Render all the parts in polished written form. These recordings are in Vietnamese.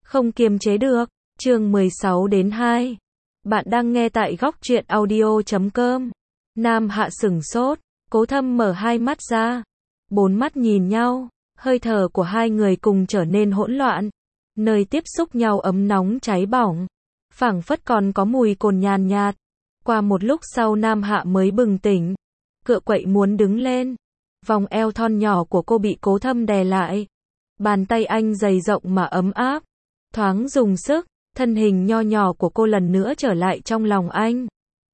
Không kiềm chế được. Chương 16 đến 2. Bạn đang nghe tại góc truyện audio.com. Nam Hạ sửng sốt, Cố Thâm mở hai mắt ra. Bốn mắt nhìn nhau, hơi thở của hai người cùng trở nên hỗn loạn. Nơi tiếp xúc nhau ấm nóng cháy bỏng, phảng phất còn có mùi cồn nhàn nhạt. Qua một lúc sau Nam Hạ mới bừng tỉnh, cựa quậy muốn đứng lên. Vòng eo thon nhỏ của cô bị Cố Thâm đè lại. Bàn tay anh dày rộng mà ấm áp, thoáng dùng sức, thân hình nho nhỏ của cô lần nữa trở lại trong lòng anh.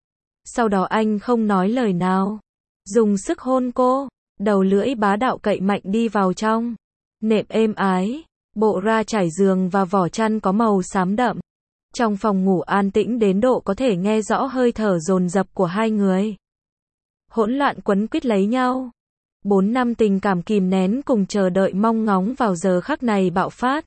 Sau đó anh không nói lời nào, dùng sức hôn cô, đầu lưỡi bá đạo cậy mạnh đi vào trong. Nệm êm ái, bộ ra trải giường và vỏ chăn có màu xám đậm. Trong phòng ngủ an tĩnh đến độ có thể nghe rõ hơi thở dồn dập của hai người. Hỗn loạn quấn quýt lấy nhau. 4 năm tình cảm kìm nén cùng chờ đợi mong ngóng vào giờ khắc này bạo phát.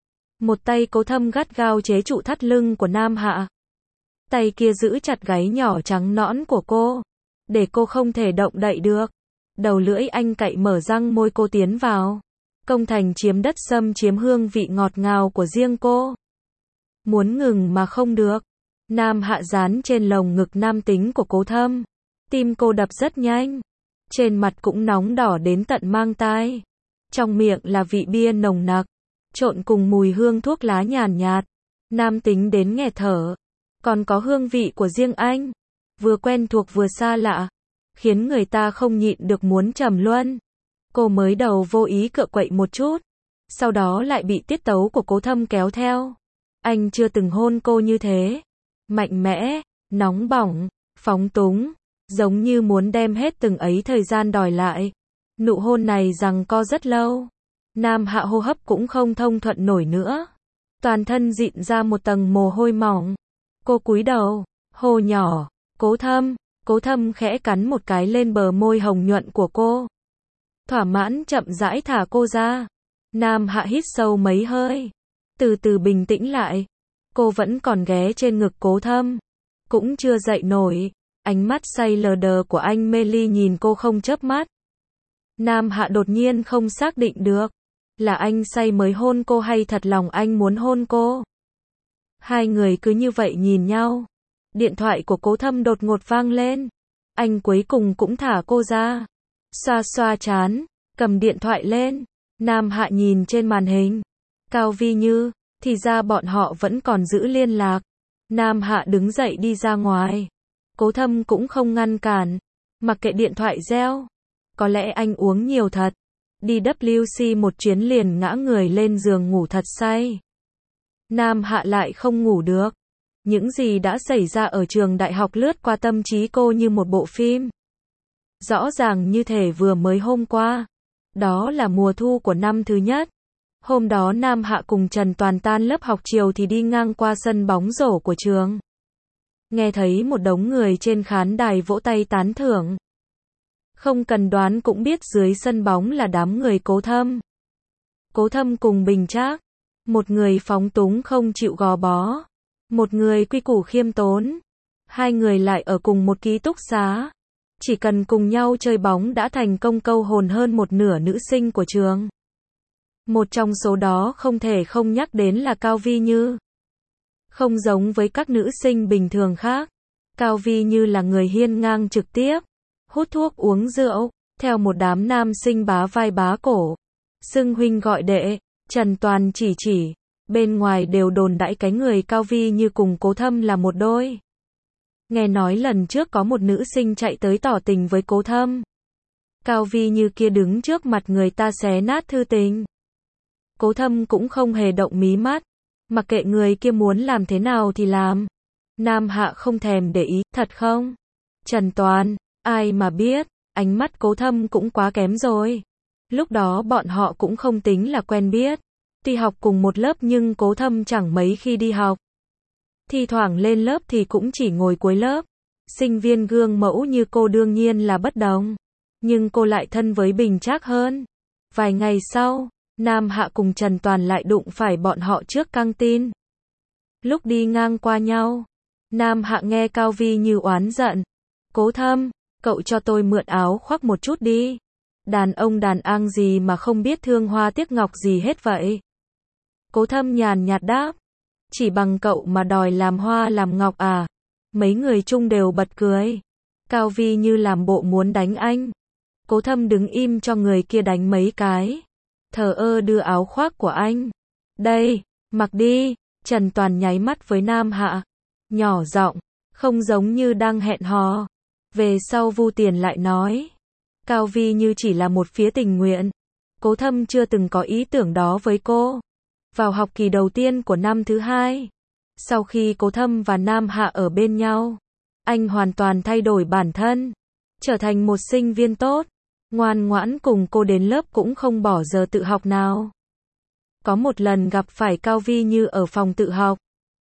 Một tay Cố Thâm gắt gao chế trụ thắt lưng của Nam Hạ. Tay kia giữ chặt gáy nhỏ trắng nõn của cô, để cô không thể động đậy được. Đầu lưỡi anh cậy mở răng môi cô tiến vào. Công thành chiếm đất xâm chiếm hương vị ngọt ngào của riêng cô. Muốn ngừng mà không được. Nam Hạ dán trên lồng ngực nam tính của Cố Thâm. Tim cô đập rất nhanh. Trên mặt cũng nóng đỏ đến tận mang tai. Trong miệng là vị bia nồng nặc, trộn cùng mùi hương thuốc lá nhàn nhạt. Nam tính đến nghẹt thở. Còn có hương vị của riêng anh. Vừa quen thuộc vừa xa lạ. Khiến người ta không nhịn được muốn trầm luân. Cô mới đầu vô ý cựa quậy một chút. Sau đó lại bị tiết tấu của Cố Thâm kéo theo. Anh chưa từng hôn cô như thế. Mạnh mẽ, nóng bỏng, phóng túng. Giống như muốn đem hết từng ấy thời gian đòi lại. Nụ hôn này giằng co rất lâu. Nam Hạ hô hấp cũng không thông thuận nổi nữa. Toàn thân dịn ra một tầng mồ hôi mỏng. Cô cúi đầu, hô nhỏ, Cố Thâm. Cố Thâm khẽ cắn một cái lên bờ môi hồng nhuận của cô. Thỏa mãn chậm rãi thả cô ra. Nam Hạ hít sâu mấy hơi. Từ từ bình tĩnh lại. Cô vẫn còn ghé trên ngực Cố Thâm. Cũng chưa dậy nổi. Ánh mắt say lờ đờ của anh mê ly nhìn cô không chớp mắt. Nam Hạ đột nhiên không xác định được. Là anh say mới hôn cô hay thật lòng anh muốn hôn cô. Hai người cứ như vậy nhìn nhau. Điện thoại của Cố Thâm đột ngột vang lên. Anh cuối cùng cũng thả cô ra. Xoa xoa trán, cầm điện thoại lên. Nam Hạ nhìn trên màn hình. Cao Vi Như, thì ra bọn họ vẫn còn giữ liên lạc. Nam Hạ đứng dậy đi ra ngoài. Cố Thâm cũng không ngăn cản. Mặc kệ điện thoại reo. Có lẽ anh uống nhiều thật. Đi WC một chuyến liền ngã người lên giường ngủ thật say. Nam Hạ lại không ngủ được. Những gì đã xảy ra ở trường đại học lướt qua tâm trí cô như một bộ phim. Rõ ràng như thể vừa mới hôm qua. Đó là mùa thu của năm thứ nhất. Hôm đó Nam Hạ cùng Trần Toàn tan lớp học chiều thì đi ngang qua sân bóng rổ của trường. Nghe thấy một đống người trên khán đài vỗ tay tán thưởng. Không cần đoán cũng biết dưới sân bóng là đám người Cố Thâm. Cố Thâm cùng Bình Trác. Một người phóng túng không chịu gò bó. Một người quy củ khiêm tốn. Hai người lại ở cùng một ký túc xá. Chỉ cần cùng nhau chơi bóng đã thành công câu hồn hơn một nửa nữ sinh của trường. Một trong số đó không thể không nhắc đến là Cao Vi Như. Không giống với các nữ sinh bình thường khác. Cao Vi Như là người hiên ngang trực tiếp. Hút thuốc uống rượu. Theo một đám nam sinh bá vai bá cổ. Xưng huynh gọi đệ. Trần Toàn chỉ. Bên ngoài đều đồn đãi cái người Cao Vi Như cùng Cố Thâm là một đôi. Nghe nói lần trước có một nữ sinh chạy tới tỏ tình với Cố Thâm. Cao Vi Như kia đứng trước mặt người ta xé nát thư tình. Cố Thâm cũng không hề động mí mắt. Mặc kệ người kia muốn làm thế nào thì làm. Nam Hạ không thèm để ý, thật không? Trần Toàn, ai mà biết, ánh mắt Cố Thâm cũng quá kém rồi. Lúc đó bọn họ cũng không tính là quen biết. Tuy học cùng một lớp nhưng Cố Thâm chẳng mấy khi đi học. Thi thoảng lên lớp thì cũng chỉ ngồi cuối lớp. Sinh viên gương mẫu như cô đương nhiên là bất đồng. Nhưng cô lại thân với Bình Trác hơn. Vài ngày sau, Nam Hạ cùng Trần Toàn lại đụng phải bọn họ trước căng tin. Lúc đi ngang qua nhau, Nam Hạ nghe Cao Vi Như oán giận. Cố Thâm, cậu cho tôi mượn áo khoác một chút đi. Đàn ông đàn ang gì mà không biết thương hoa tiếc ngọc gì hết vậy. Cố Thâm nhàn nhạt đáp. Chỉ bằng cậu mà đòi làm hoa làm ngọc à? Mấy người chung đều bật cười. Cao Vi Như làm bộ muốn đánh anh. Cố Thâm đứng im cho người kia đánh mấy cái. Thờ ơ đưa áo khoác của anh. Đây, mặc đi. Trần Toàn nháy mắt với Nam Hạ. Nhỏ giọng, không giống như đang hẹn hò. Về sau Vu Tiền lại nói. Cao Vi Như chỉ là một phía tình nguyện. Cố Thâm chưa từng có ý tưởng đó với cô. Vào học kỳ đầu tiên của năm thứ 2. Sau khi Cố Thâm và Nam Hạ ở bên nhau. Anh hoàn toàn thay đổi bản thân. Trở thành một sinh viên tốt. Ngoan ngoãn cùng cô đến lớp cũng không bỏ giờ tự học nào. Có một lần gặp phải Cao Vi Như ở phòng tự học.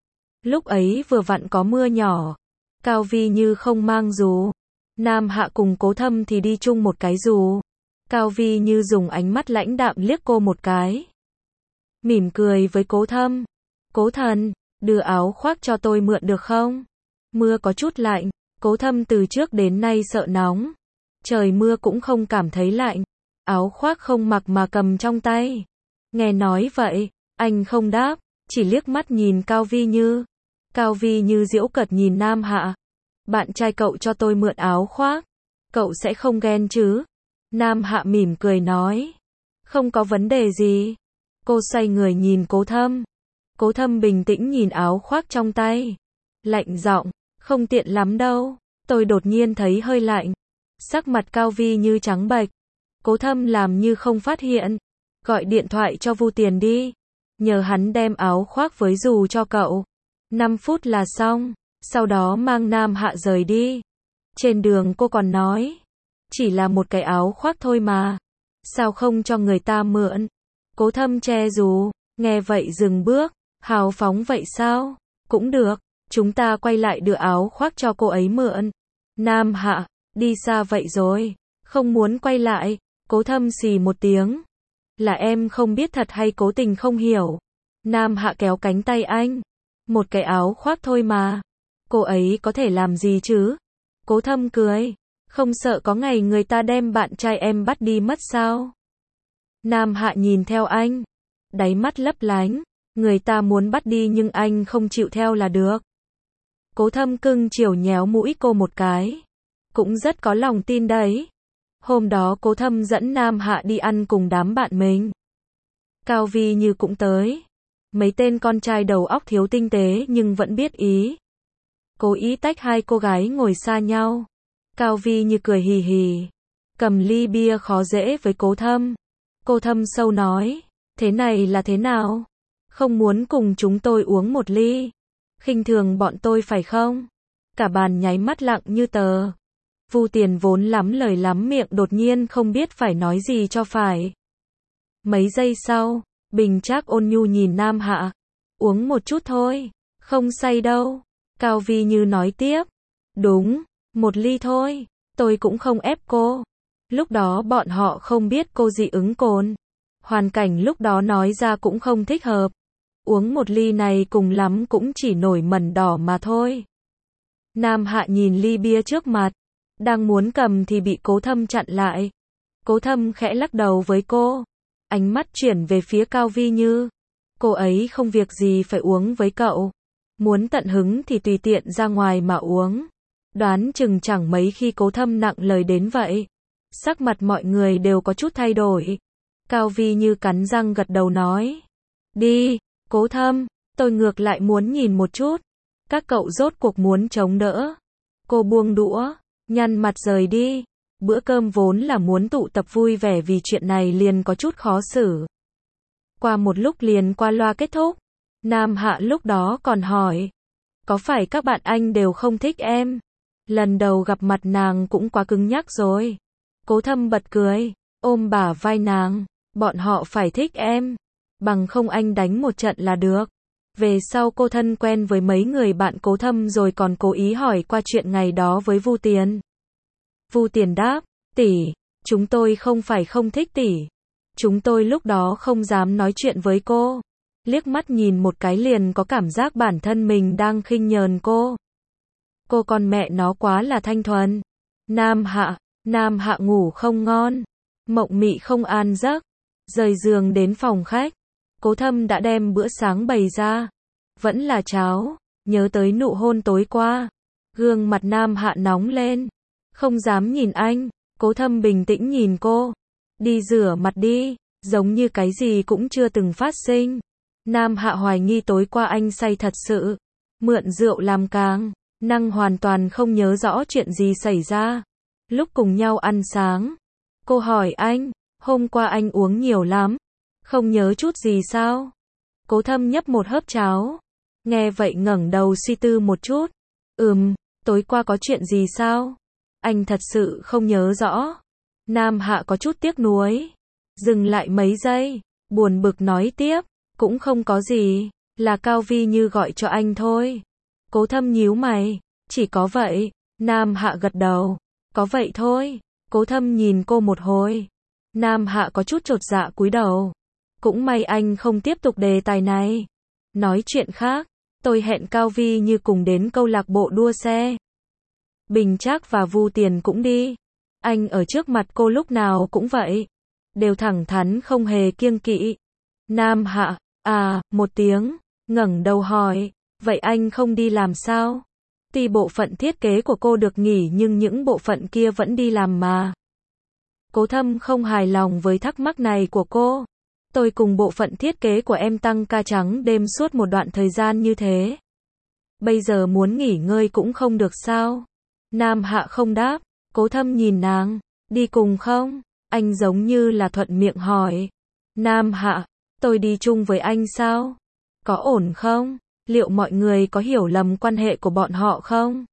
Lúc ấy vừa vặn có mưa nhỏ. Cao Vi Như không mang dù. Nam Hạ cùng Cố Thâm thì đi chung một cái dù. Cao Vi Như dùng ánh mắt lãnh đạm liếc cô một cái. Mỉm cười với Cố Thâm. Cố thần, đưa áo khoác cho tôi mượn được không? Mưa có chút lạnh. Cố Thâm từ trước đến nay sợ nóng. Trời mưa cũng không cảm thấy lạnh. Áo khoác không mặc mà cầm trong tay. Nghe nói vậy, anh không đáp, chỉ liếc mắt nhìn Cao Vi Như. Cao Vi Như giễu cợt nhìn Nam Hạ. Bạn trai cậu cho tôi mượn áo khoác. Cậu sẽ không ghen chứ? Nam Hạ mỉm cười nói. Không có vấn đề gì. Cô xoay người nhìn Cố Thâm. Cố Thâm bình tĩnh nhìn áo khoác trong tay. Lạnh giọng, không tiện lắm đâu. Tôi đột nhiên thấy hơi lạnh. Sắc mặt Cao Vi Như trắng bệch. Cố Thâm làm như không phát hiện. Gọi điện thoại cho Vu Tiền đi. Nhờ hắn đem áo khoác với dù cho cậu. 5 phút là xong. Sau đó mang Nam Hạ rời đi. Trên đường cô còn nói. Chỉ là một cái áo khoác thôi mà. Sao không cho người ta mượn? Cố Thâm che dù. Nghe vậy dừng bước. Hào phóng vậy sao? Cũng được. Chúng ta quay lại đưa áo khoác cho cô ấy mượn. Nam Hạ, đi xa vậy rồi. Không muốn quay lại. Cố Thâm xì một tiếng. Là em không biết thật hay cố tình không hiểu. Nam Hạ kéo cánh tay anh. Một cái áo khoác thôi mà. Cô ấy có thể làm gì chứ? Cố Thâm cười. Không sợ có ngày người ta đem bạn trai em bắt đi mất sao? Nam Hạ nhìn theo anh. Đáy mắt lấp lánh. Người ta muốn bắt đi nhưng anh không chịu theo là được. Cố Thâm cưng chiều nhéo mũi cô một cái. Cũng rất có lòng tin đấy. Hôm đó Cố Thâm dẫn Nam Hạ đi ăn cùng đám bạn mình. Cao Vi Như cũng tới. Mấy tên con trai đầu óc thiếu tinh tế nhưng vẫn biết ý. Cố ý tách hai cô gái ngồi xa nhau. Cao Vi Như cười hì hì. Cầm ly bia khó dễ với Cố Thâm. Cố Thâm sâu nói. Thế này là thế nào? Không muốn cùng chúng tôi uống một ly. Khinh thường bọn tôi phải không? Cả bàn nháy mắt lặng như tờ. Vu Tiền vốn lắm lời lắm miệng đột nhiên không biết phải nói gì cho phải. Mấy giây sau, Bình Trác ôn nhu nhìn Nam Hạ. Uống một chút thôi, không say đâu. Cao Vi Như nói tiếp. Đúng, một ly thôi, tôi cũng không ép cô. Lúc đó bọn họ không biết cô dị ứng cồn. Hoàn cảnh lúc đó nói ra cũng không thích hợp. Uống một ly này cùng lắm cũng chỉ nổi mẩn đỏ mà thôi. Nam Hạ nhìn ly bia trước mặt. Đang muốn cầm thì bị Cố Thâm chặn lại. Cố Thâm khẽ lắc đầu với cô. Ánh mắt chuyển về phía Cao Vi Như. Cô ấy không việc gì phải uống với cậu. Muốn tận hứng thì tùy tiện ra ngoài mà uống. Đoán chừng chẳng mấy khi Cố Thâm nặng lời đến vậy. Sắc mặt mọi người đều có chút thay đổi. Cao Vi Như cắn răng gật đầu nói. Đi, Cố Thâm, tôi ngược lại muốn nhìn một chút. Các cậu rốt cuộc muốn chống đỡ. Cô buông đũa, nhăn mặt rời đi. Bữa cơm vốn là muốn tụ tập vui vẻ vì chuyện này liền có chút khó xử. Qua một lúc liền qua loa kết thúc. Nam Hạ lúc đó còn hỏi. Có phải các bạn anh đều không thích em? Lần đầu gặp mặt nàng cũng quá cứng nhắc rồi. Cố Thâm bật cười, ôm bả vai nàng. Bọn họ phải thích em. Bằng không anh đánh một trận là được. Về sau cô thân quen với mấy người bạn Cố Thâm rồi còn cố ý hỏi qua chuyện ngày đó với Vu Tiền. Vu Tiền đáp, tỷ, chúng tôi không phải không thích tỷ. Chúng tôi lúc đó không dám nói chuyện với cô. Liếc mắt nhìn một cái liền có cảm giác bản thân mình đang khinh nhờn cô. Cô con mẹ nó quá là thanh thuần. Nam Hạ ngủ không ngon. Mộng mị không an giấc. Rời giường đến phòng khách. Cố Thâm đã đem bữa sáng bày ra. Vẫn là cháo, nhớ tới nụ hôn tối qua. Gương mặt Nam Hạ nóng lên. Không dám nhìn anh, Cố Thâm bình tĩnh nhìn cô. Đi rửa mặt đi, giống như cái gì cũng chưa từng phát sinh. Nam Hạ hoài nghi tối qua anh say thật sự. Mượn rượu làm càng, năng hoàn toàn không nhớ rõ chuyện gì xảy ra. Lúc cùng nhau ăn sáng, cô hỏi anh, hôm qua anh uống nhiều lắm, không nhớ chút gì sao? Cố Thâm nhấp một hớp cháo, nghe vậy ngẩng đầu suy tư một chút. Tối qua có chuyện gì sao? Anh thật sự không nhớ rõ. Nam Hạ có chút tiếc nuối, dừng lại mấy giây, buồn bực nói tiếp, cũng không có gì, là Cao Vi Như gọi cho anh thôi. Cố Thâm nhíu mày, chỉ có vậy. Nam Hạ gật đầu, có vậy thôi. Cố Thâm nhìn cô một hồi. Nam Hạ có chút chột dạ cúi đầu. Cũng may anh không tiếp tục đề tài này. Nói chuyện khác, tôi hẹn Cao Vi Như cùng đến câu lạc bộ đua xe. Bình Trác và Vu Tiền cũng đi. Anh ở trước mặt cô lúc nào cũng vậy. Đều thẳng thắn không hề kiêng kỵ. Nam Hạ, một tiếng, ngẩng đầu hỏi, vậy anh không đi làm sao? Tuy bộ phận thiết kế của cô được nghỉ nhưng những bộ phận kia vẫn đi làm mà. Cố Thâm không hài lòng với thắc mắc này của cô. Tôi cùng bộ phận thiết kế của em tăng ca trắng đêm suốt một đoạn thời gian như thế. Bây giờ muốn nghỉ ngơi cũng không được sao? Nam Hạ không đáp. Cố Thâm nhìn nàng, đi cùng không? Anh giống như là thuận miệng hỏi. Nam Hạ, tôi đi chung với anh sao? Có ổn không? Liệu mọi người có hiểu lầm quan hệ của bọn họ không?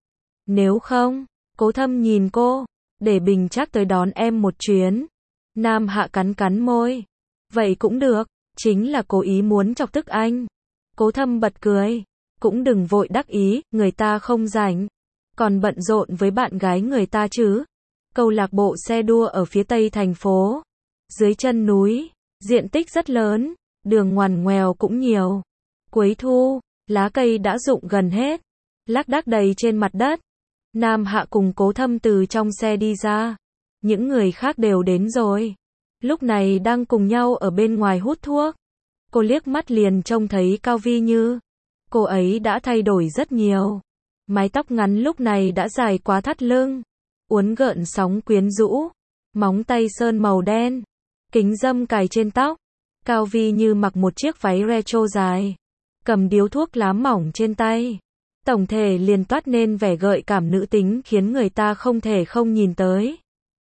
Nếu không, Cố Thâm nhìn cô, để Bình Trác tới đón em một chuyến. Nam Hạ cắn cắn môi. Vậy cũng được, chính là cố ý muốn chọc tức anh. Cố Thâm bật cười. Cũng đừng vội đắc ý, người ta không rảnh. Còn bận rộn với bạn gái người ta chứ. Câu lạc bộ xe đua ở phía tây thành phố. Dưới chân núi, diện tích rất lớn, đường ngoằn ngoèo cũng nhiều. Cuối thu, lá cây đã rụng gần hết, lác đác đầy trên mặt đất. Nam Hạ cùng Cố Thâm từ trong xe đi ra. Những người khác đều đến rồi. Lúc này đang cùng nhau ở bên ngoài hút thuốc. Cô liếc mắt liền trông thấy Cao Vi Như. Cô ấy đã thay đổi rất nhiều. Mái tóc ngắn lúc này đã dài quá thắt lưng. Uốn gợn sóng quyến rũ. Móng tay sơn màu đen. Kính râm cài trên tóc. Cao Vi Như mặc một chiếc váy retro dài. Cầm điếu thuốc lá mỏng trên tay. Tổng thể liền toát nên vẻ gợi cảm nữ tính khiến người ta không thể không nhìn tới.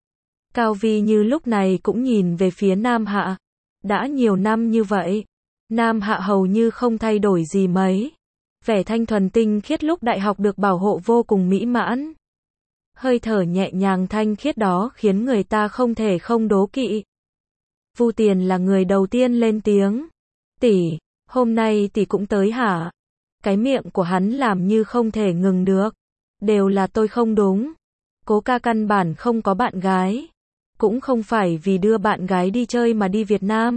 Cao Vi Như lúc này cũng nhìn về phía Nam Hạ. Đã nhiều năm như vậy, Nam Hạ hầu như không thay đổi gì mấy. Vẻ thanh thuần tinh khiết lúc đại học được bảo hộ vô cùng mỹ mãn. Hơi thở nhẹ nhàng thanh khiết đó khiến người ta không thể không đố kỵ. Vu Tiền là người đầu tiên lên tiếng. Tỷ, hôm nay tỷ cũng tới hả? Cái miệng của hắn làm như không thể ngừng được. Đều là tôi không đúng. Cố ca căn bản không có bạn gái. Cũng không phải vì đưa bạn gái đi chơi mà đi Việt Nam.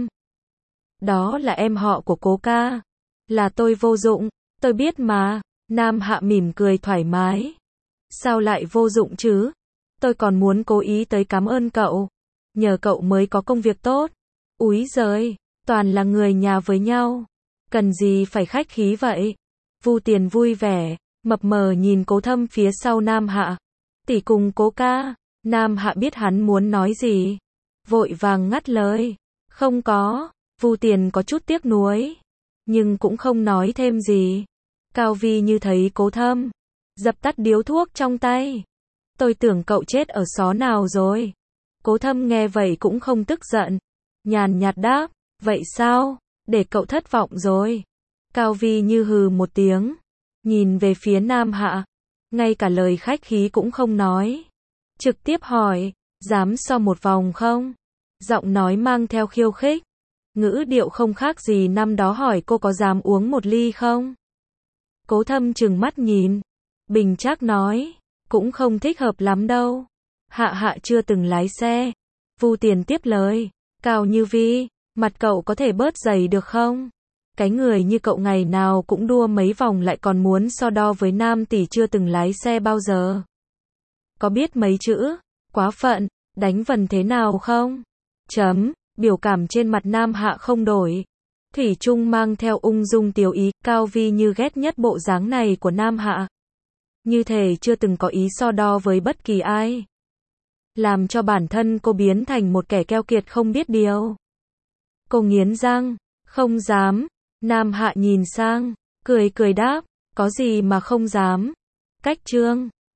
Đó là em họ của Cố ca. Là tôi vô dụng, tôi biết mà. Nam Hạ mỉm cười thoải mái. Sao lại vô dụng chứ? Tôi còn muốn cố ý tới cảm ơn cậu. Nhờ cậu mới có công việc tốt. Úi giời, toàn là người nhà với nhau. Cần gì phải khách khí vậy? Vu Tiền vui vẻ, mập mờ nhìn Cố Thâm phía sau Nam Hạ. Tỷ cùng Cố ca. Nam Hạ biết hắn muốn nói gì. Vội vàng ngắt lời. Không có. Vu Tiền có chút tiếc nuối. Nhưng cũng không nói thêm gì. Cao Vi Như thấy Cố Thâm. Dập tắt điếu thuốc trong tay. Tôi tưởng cậu chết ở xó nào rồi. Cố Thâm nghe vậy cũng không tức giận. Nhàn nhạt đáp. Vậy sao? Để cậu thất vọng rồi. Cao Vi Như hừ một tiếng. Nhìn về phía Nam Hạ. Ngay cả lời khách khí cũng không nói. Trực tiếp hỏi. Dám so một vòng không? Giọng nói mang theo khiêu khích. Ngữ điệu không khác gì năm đó hỏi cô có dám uống một ly không? Cố Thâm trừng mắt nhìn. Bình Trác nói. Cũng không thích hợp lắm đâu. Hạ Hạ chưa từng lái xe. Vu Tiền tiếp lời. Cao Như Vi, mặt cậu có thể bớt dày được không? Cái người như cậu ngày nào cũng đua mấy vòng lại còn muốn so đo với nam tỷ chưa từng lái xe bao giờ. Có biết mấy chữ? Quá phận, đánh vần thế nào không? Chấm, biểu cảm trên mặt Nam Hạ không đổi. Thủy chung mang theo ung dung tiểu ý, Cao Vi như ghét nhất bộ dáng này của Nam Hạ. Như thể chưa từng có ý so đo với bất kỳ ai. Làm cho bản thân cô biến thành một kẻ keo kiệt không biết điều. Cô nghiến răng, không dám. Nam Hạ nhìn sang, cười cười đáp, có gì mà không dám. Cách Trương